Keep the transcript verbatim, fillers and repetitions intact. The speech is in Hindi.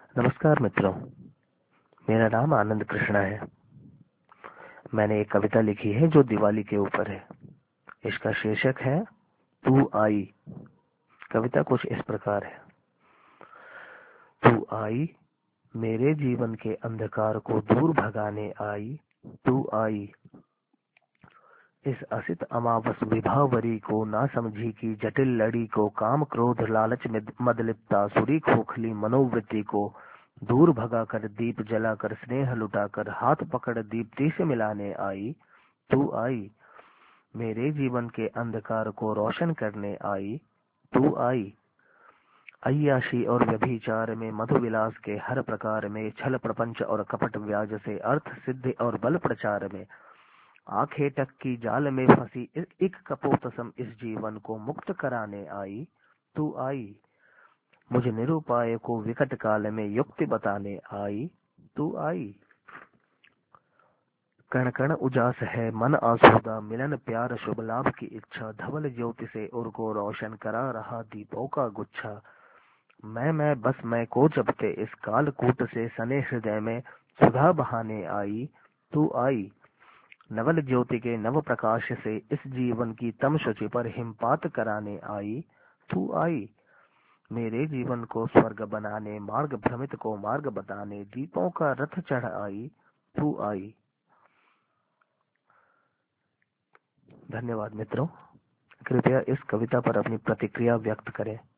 नमस्कार मित्रों, मेरा नाम आनंद कृष्णा है। मैंने एक कविता लिखी है जो दिवाली के ऊपर है। इसका शीर्षक है तू आई। कविता कुछ इस प्रकार है। तू आई, मेरे जीवन के अंधकार को दूर भगाने आई। तू आई, इस असित अमावस विभावरी को ना समझी की जटिल लड़ी को, काम क्रोध लालच में मदलिप्ता सुरी खोखली मनोवृत्ति को दूर भगाकर, दीप जलाकर, स्नेह लुटाकर, हाथ पकड़ दीप्ति से मिलाने आई। तू आई, मेरे जीवन के अंधकार को रोशन करने आई। तू आई, अय्याशी और व्यभिचार में, मधु विलास के हर प्रकार में, छल प्रपंच और कपट व्याज से, अर्थ सिद्धि और बल प्रचार में, आंखें टक की जाल में फंसी एक कपोतसम इस जीवन को मुक्त कराने आई। तू आई, मुझे निरुपाय को विकट काल में युक्ति बताने आई। तू आई, कण कण उजास है मन आसूदा, मिलन प्यार शुभ लाभ की इच्छा, धवल ज्योति से उर को रोशन करा रहा दीपों का गुच्छा। मैं मैं बस मैं को जपते इस कालकूट से सने हृदय में सुधा बहाने आई। तू आई, नवल ज्योति के नव प्रकाश से इस जीवन की तम शुचि पर हिमपात कराने आई। तू आई, मेरे जीवन को स्वर्ग बनाने, मार्ग भ्रमित को मार्ग बताने, दीपों का रथ चढ़ आई। तू आई। धन्यवाद मित्रों। कृपया इस कविता पर अपनी प्रतिक्रिया व्यक्त करें।